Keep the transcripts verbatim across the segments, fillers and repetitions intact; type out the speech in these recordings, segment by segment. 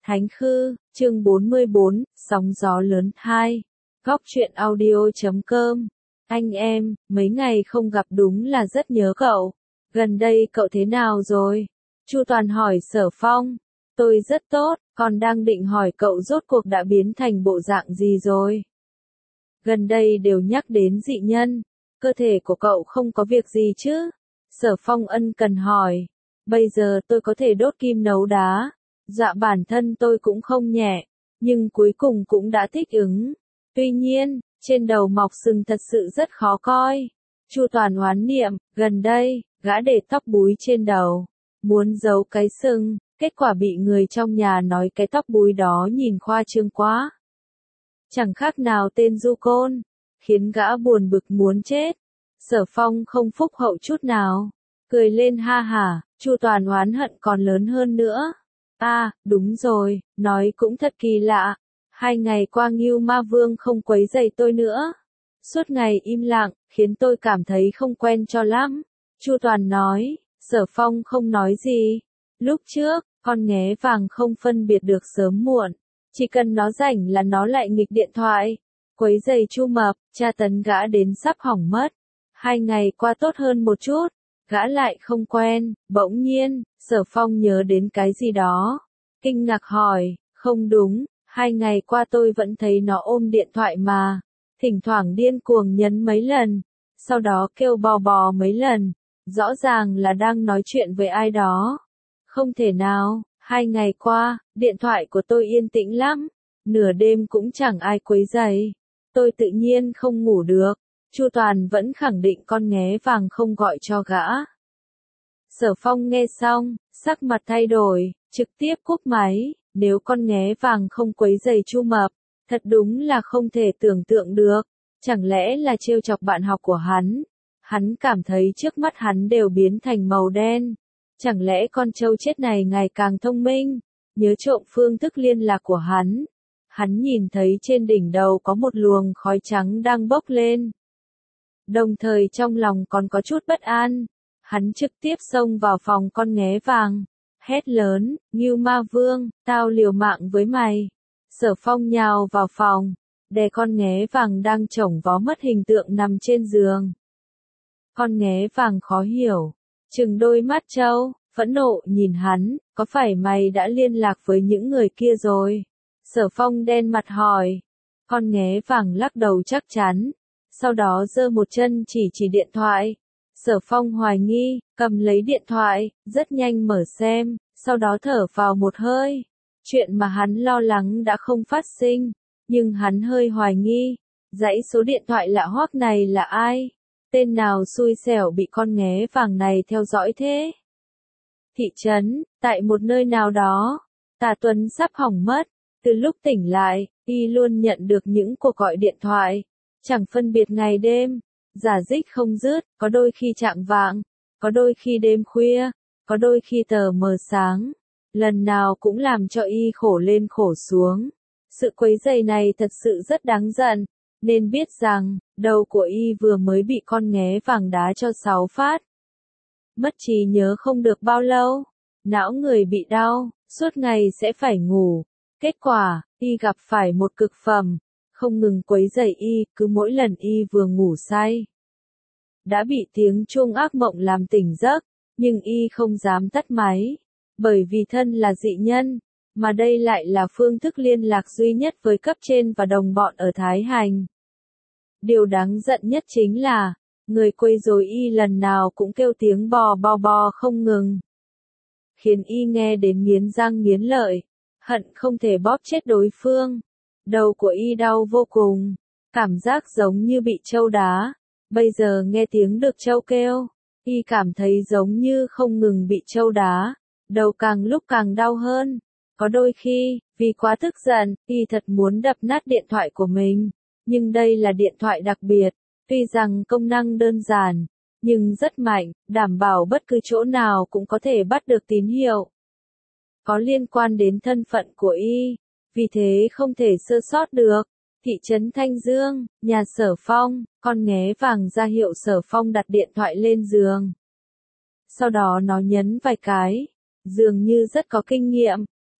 Thánh Khư, chương bốn mươi bốn, Sóng gió lớn hai. Góc truyện audio chấm com. Anh em, mấy ngày không gặp đúng là rất nhớ cậu. Gần đây cậu thế nào rồi? Chu Toàn hỏi Sở Phong. Tôi rất tốt, còn đang định hỏi cậu rốt cuộc đã biến thành bộ dạng gì rồi? Gần đây đều nhắc đến dị nhân. Cơ thể của cậu không có việc gì chứ? Sở Phong ân cần hỏi. Bây giờ tôi có thể đốt kim nấu đá. Dạ bản thân tôi cũng không nhẹ, nhưng cuối cùng cũng đã thích ứng. Tuy nhiên, trên đầu mọc sừng thật sự rất khó coi. Chu Toàn oán niệm, gần đây, gã để tóc búi trên đầu, muốn giấu cái sừng, kết quả bị người trong nhà nói cái tóc búi đó nhìn khoa trương quá. Chẳng khác nào tên du côn, khiến gã buồn bực muốn chết. Sở Phong không phúc hậu chút nào, cười lên ha hả, Chu Toàn oán hận còn lớn hơn nữa. À, đúng rồi, nói cũng thật kỳ lạ. Hai ngày qua Ngưu Ma Vương không quấy rầy tôi nữa. Suốt ngày im lặng, khiến tôi cảm thấy không quen cho lắm. Chu Toàn nói, Sở Phong không nói gì. Lúc trước, con nghé vàng không phân biệt được sớm muộn. Chỉ cần nó rảnh là nó lại nghịch điện thoại. Quấy rầy Chu Mập, tra tấn gã đến sắp hỏng mất. Hai ngày qua tốt hơn một chút. Gã lại không quen, bỗng nhiên, Sở Phong nhớ đến cái gì đó. Kinh ngạc hỏi, không đúng, hai ngày qua tôi vẫn thấy nó ôm điện thoại mà. Thỉnh thoảng điên cuồng nhấn mấy lần, sau đó kêu bò bò mấy lần. Rõ ràng là đang nói chuyện với ai đó. Không thể nào, hai ngày qua, điện thoại của tôi yên tĩnh lắm. Nửa đêm cũng chẳng ai quấy rầy. Tôi tự nhiên không ngủ được. Chu Toàn vẫn khẳng định con nghé vàng không gọi cho gã. Sở Phong nghe xong, sắc mặt thay đổi, trực tiếp cúp máy, nếu con nghé vàng không quấy rầy Chu Mập, thật đúng là không thể tưởng tượng được, chẳng lẽ là trêu chọc bạn học của hắn. Hắn cảm thấy trước mắt hắn đều biến thành màu đen, chẳng lẽ con trâu chết này ngày càng thông minh, nhớ trộm phương thức liên lạc của hắn. Hắn nhìn thấy trên đỉnh đầu có một luồng khói trắng đang bốc lên. Đồng thời trong lòng còn có chút bất an, hắn trực tiếp xông vào phòng con nghé vàng, hét lớn, Ngưu Ma Vương, tao liều mạng với mày. Sở Phong nhào vào phòng, đè con nghé vàng đang chổng vó mất hình tượng nằm trên giường. Con nghé vàng khó hiểu, trừng đôi mắt trâu, phẫn nộ nhìn hắn, có phải mày đã liên lạc với những người kia rồi? Sở Phong đen mặt hỏi, con nghé vàng lắc đầu chắc chắn. Sau đó giơ một chân chỉ chỉ điện thoại. Sở Phong hoài nghi, cầm lấy điện thoại, rất nhanh mở xem, sau đó thở vào một hơi. Chuyện mà hắn lo lắng đã không phát sinh, nhưng hắn hơi hoài nghi, dãy số điện thoại lạ hoắc này là ai? Tên nào xui xẻo bị con nghé vàng này theo dõi thế? Thị trấn, tại một nơi nào đó, Tà Tuấn sắp hỏng mất, từ lúc tỉnh lại, y luôn nhận được những cuộc gọi điện thoại. Chẳng phân biệt ngày đêm, giả dích không dứt, có đôi khi chạng vạng, có đôi khi đêm khuya, có đôi khi tờ mờ sáng, lần nào cũng làm cho y khổ lên khổ xuống. Sự quấy rầy này thật sự rất đáng giận, nên biết rằng, đầu của y vừa mới bị con nghé vàng đá cho sáu phát. Mất trí nhớ không được bao lâu, não người bị đau, suốt ngày sẽ phải ngủ. Kết quả, y gặp phải một cực phẩm. Không ngừng quấy rầy y, cứ mỗi lần y vừa ngủ say. Đã bị tiếng chuông ác mộng làm tỉnh giấc, nhưng y không dám tắt máy, bởi vì thân là dị nhân, mà đây lại là phương thức liên lạc duy nhất với cấp trên và đồng bọn ở Thái Hành. Điều đáng giận nhất chính là, người quấy rối y lần nào cũng kêu tiếng bò bò bò không ngừng. Khiến y nghe đến nghiến răng nghiến lợi, hận không thể bóp chết đối phương. Đầu của y đau vô cùng, cảm giác giống như bị trâu đá. Bây giờ nghe tiếng được trâu kêu, y cảm thấy giống như không ngừng bị trâu đá, đầu càng lúc càng đau hơn. Có đôi khi, vì quá tức giận, y thật muốn đập nát điện thoại của mình, nhưng đây là điện thoại đặc biệt, tuy rằng công năng đơn giản, nhưng rất mạnh, đảm bảo bất cứ chỗ nào cũng có thể bắt được tín hiệu. Có liên quan đến thân phận của y. Vì thế không thể sơ sót được. Thị trấn Thanh Dương, nhà Sở Phong, con nghé vàng ra hiệu Sở Phong đặt điện thoại lên giường. Sau đó nó nhấn vài cái, dường như rất có kinh nghiệm.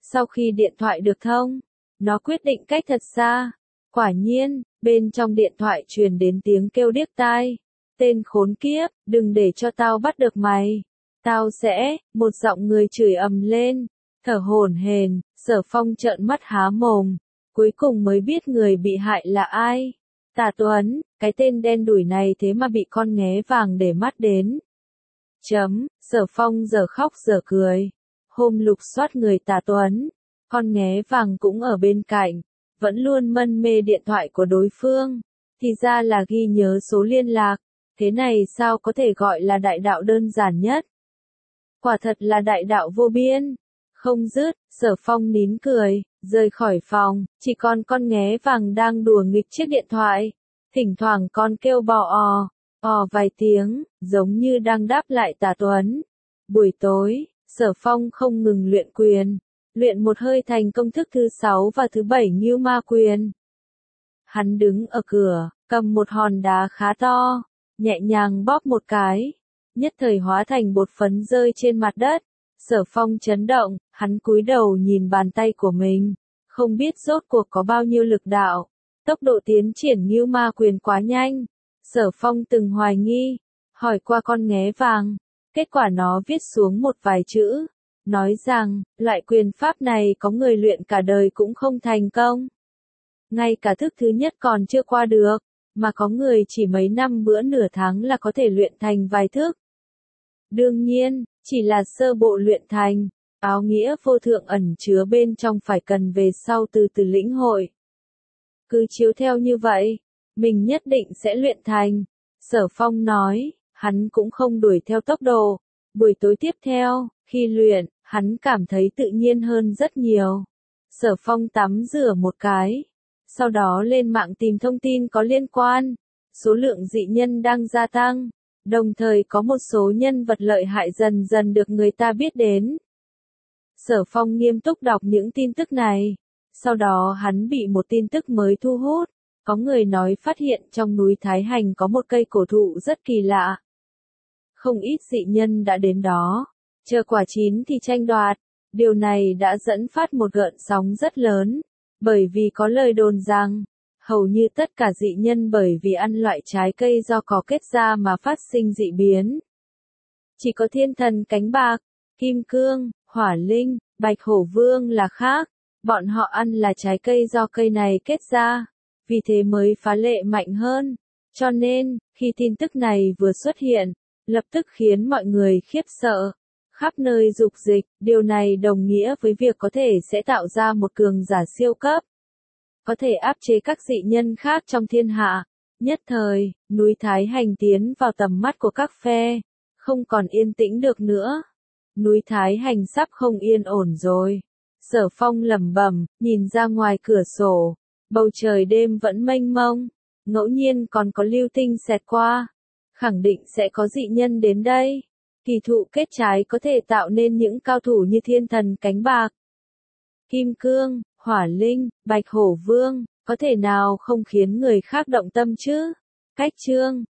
Sau khi điện thoại được thông, nó quyết định cách thật xa. Quả nhiên, bên trong điện thoại truyền đến tiếng kêu điếc tai. Tên khốn kiếp, đừng để cho tao bắt được mày. Tao sẽ, một giọng người chửi ầm lên, thở hổn hển. Sở Phong trợn mắt há mồm, cuối cùng mới biết người bị hại là ai. Tả Tuấn, cái tên đen đủi này thế mà bị con nghé vàng để mắt đến. Chấm, Sở Phong giờ khóc giờ cười. Hôm lục soát người Tả Tuấn, con nghé vàng cũng ở bên cạnh, vẫn luôn mân mê điện thoại của đối phương, thì ra là ghi nhớ số liên lạc, thế này sao có thể gọi là đại đạo đơn giản nhất. Quả thật là đại đạo vô biên. Không dứt, Sở Phong nín cười, rời khỏi phòng, chỉ còn con nghé vàng đang đùa nghịch chiếc điện thoại. Thỉnh thoảng con kêu bò ò, ò vài tiếng, giống như đang đáp lại Tả Tuấn. Buổi tối, Sở Phong không ngừng luyện quyền, luyện một hơi thành công thức thứ sáu và thứ bảy Ngưu Ma Quyền. Hắn đứng ở cửa, cầm một hòn đá khá to, nhẹ nhàng bóp một cái, nhất thời hóa thành bột phấn rơi trên mặt đất. Sở Phong chấn động, hắn cúi đầu nhìn bàn tay của mình, không biết rốt cuộc có bao nhiêu lực đạo. Tốc độ tiến triển Ngưu Ma Quyền quá nhanh. Sở Phong từng hoài nghi, hỏi qua con nghé vàng, kết quả nó viết xuống một vài chữ, nói rằng, loại quyền pháp này có người luyện cả đời cũng không thành công. Ngay cả thức thứ nhất còn chưa qua được, mà có người chỉ mấy năm bữa nửa tháng là có thể luyện thành vài thức. Đương nhiên, chỉ là sơ bộ luyện thành, áo nghĩa vô thượng ẩn chứa bên trong phải cần về sau từ từ lĩnh hội. Cứ chiếu theo như vậy, mình nhất định sẽ luyện thành. Sở Phong nói, hắn cũng không đuổi theo tốc độ. Buổi tối tiếp theo, khi luyện, hắn cảm thấy tự nhiên hơn rất nhiều. Sở Phong tắm rửa một cái, sau đó lên mạng tìm thông tin có liên quan. Số lượng dị nhân đang gia tăng, đồng thời có một số nhân vật lợi hại dần dần được người ta biết đến. Sở Phong nghiêm túc đọc những tin tức này. Sau đó hắn bị một tin tức mới thu hút. Có người nói phát hiện trong núi Thái Hành có một cây cổ thụ rất kỳ lạ. Không ít dị nhân đã đến đó, chờ quả chín thì tranh đoạt. Điều này đã dẫn phát một gợn sóng rất lớn, bởi vì có lời đồn rằng, hầu như tất cả dị nhân bởi vì ăn loại trái cây do cỏ kết ra mà phát sinh dị biến. Chỉ có thiên thần cánh bạc, kim cương, hỏa linh, bạch hổ vương là khác, bọn họ ăn là trái cây do cây này kết ra, vì thế mới phá lệ mạnh hơn. Cho nên, khi tin tức này vừa xuất hiện, lập tức khiến mọi người khiếp sợ. Khắp nơi dục dịch, điều này đồng nghĩa với việc có thể sẽ tạo ra một cường giả siêu cấp. Có thể áp chế các dị nhân khác trong thiên hạ. Nhất thời, núi Thái Hành tiến vào tầm mắt của các phe, không còn yên tĩnh được nữa. Núi Thái Hành sắp không yên ổn rồi. Sở Phong lẩm bẩm, nhìn ra ngoài cửa sổ, bầu trời đêm vẫn mênh mông, ngẫu nhiên còn có lưu tinh xẹt qua. Khẳng định sẽ có dị nhân đến đây. Kỳ thụ kết trái có thể tạo nên những cao thủ như thiên thần cánh bạc, kim cương, hỏa linh, bạch hổ vương, có thể nào không khiến người khác động tâm chứ? Cách chương